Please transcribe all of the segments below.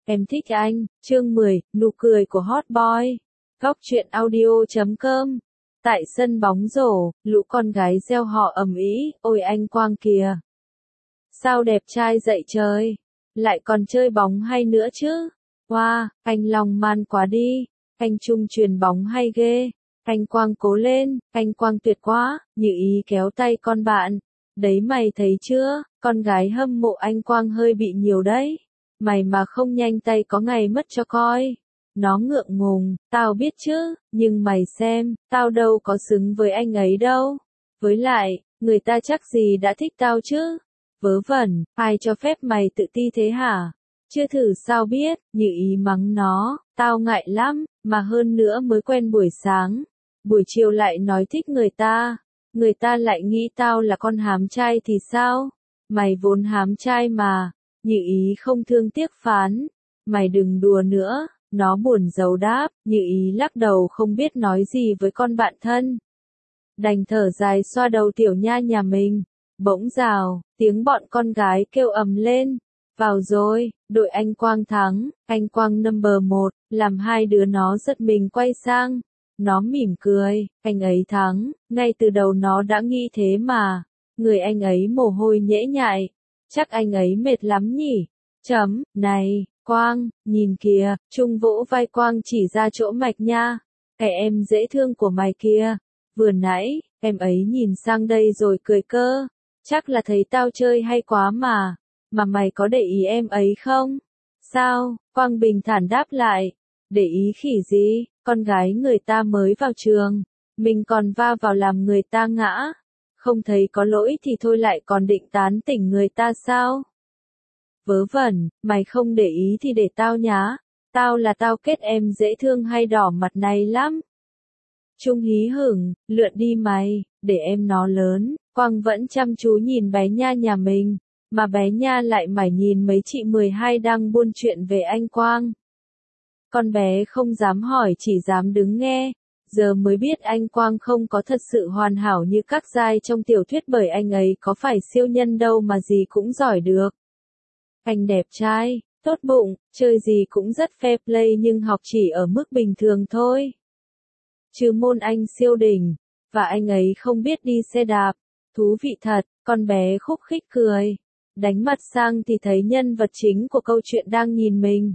Em thích anh, chương 10, nụ cười của hot boy. Góc truyện audio.com. Tại sân bóng rổ, lũ con gái reo hò ầm ĩ, ôi anh Quang kìa. Sao đẹp trai dậy trời. Lại còn chơi bóng hay nữa chứ. Wow, anh Long man quá đi. Anh Trung chuyền bóng hay ghê. Anh Quang cố lên, anh Quang tuyệt quá, Như Ý kéo tay con bạn. Đấy mày thấy chưa, con gái hâm mộ anh Quang hơi bị nhiều đấy. Mày mà không nhanh tay có ngày mất cho coi. Nó ngượng ngùng, tao biết chứ, nhưng mày xem, tao đâu có xứng với anh ấy đâu. Với lại, người ta chắc gì đã thích tao chứ. Vớ vẩn, ai cho phép mày tự ti thế hả? Chưa thử sao biết, Như Ý mắng nó, tao ngại lắm, mà hơn nữa mới quen buổi sáng. Buổi chiều lại nói thích người ta lại nghĩ tao là con hám trai thì sao? Mày vốn hám trai mà. Như Ý không thương tiếc phán, mày đừng đùa nữa, nó buồn rầu đáp, Như Ý lắc đầu không biết nói gì với con bạn thân. Đành thở dài xoa đầu tiểu nha nhà mình, bỗng rào, tiếng bọn con gái kêu ầm lên, vào rồi, đội anh Quang thắng, anh Quang number 1, làm hai đứa nó giật mình quay sang. Nó mỉm cười, anh ấy thắng, ngay từ đầu nó đã nghĩ thế mà, người anh ấy mồ hôi nhễ nhại. Chắc anh ấy mệt lắm nhỉ? Này, Quang, nhìn kìa, Trung vỗ vai Quang chỉ ra chỗ mạch nha. Cái em dễ thương của mày kia. Vừa nãy, em ấy nhìn sang đây rồi cười cơ. Chắc là thấy tao chơi hay quá mà. Mà mày có để ý em ấy không? Sao? Quang bình thản đáp lại. Để ý khỉ gì? Con gái người ta mới vào trường. Mình còn va vào làm người ta ngã. Không thấy có lỗi thì thôi lại còn định tán tỉnh người ta sao? Vớ vẩn, mày không để ý thì để tao nhá. Tao kết em dễ thương hay đỏ mặt này lắm. Trung hí hửng, lượn đi mày, để em nó lớn. Quang vẫn chăm chú nhìn bé Nha nhà mình, mà bé Nha lại mải nhìn mấy chị 12 đang buôn chuyện về anh Quang. Con bé không dám hỏi chỉ dám đứng nghe. Giờ mới biết anh Quang không có thật sự hoàn hảo như các giai trong tiểu thuyết bởi anh ấy có phải siêu nhân đâu mà gì cũng giỏi được. Anh đẹp trai, tốt bụng, chơi gì cũng rất fair play nhưng học chỉ ở mức bình thường thôi. Trừ môn anh siêu đỉnh, và anh ấy không biết đi xe đạp. Thú vị thật, con bé khúc khích cười. Đánh mặt sang thì thấy nhân vật chính của câu chuyện đang nhìn mình.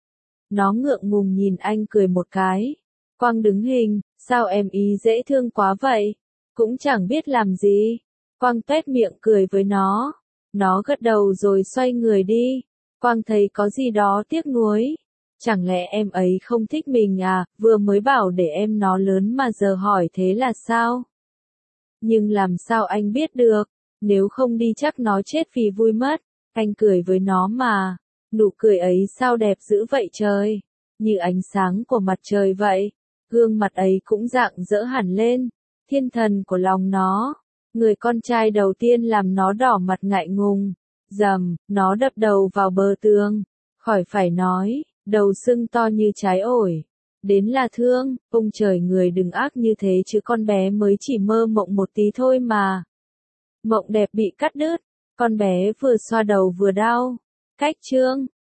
Nó ngượng ngùng nhìn anh cười một cái. Quang đứng hình, sao em ý dễ thương quá vậy? Cũng chẳng biết làm gì. Quang tuét miệng cười với nó. Nó gật đầu rồi xoay người đi. Quang thấy có gì đó tiếc nuối. Chẳng lẽ em ấy không thích mình à, vừa mới bảo để em nó lớn mà giờ hỏi thế là sao? Nhưng làm sao anh biết được, nếu không đi chắc nó chết vì vui mất. Anh cười với nó mà. Nụ cười ấy sao đẹp dữ vậy trời, như ánh sáng của mặt trời vậy. Gương mặt ấy cũng rạng rỡ hẳn lên, thiên thần của lòng nó. Người con trai đầu tiên làm nó đỏ mặt ngại ngùng. Rầm, nó đập đầu vào bờ tường. Khỏi phải nói, đầu sưng to như trái ổi. Đến là thương, ông trời người đừng ác như thế chứ con bé mới chỉ mơ mộng một tí thôi mà. Mộng đẹp bị cắt đứt, con bé vừa xoa đầu vừa đau. Cách chương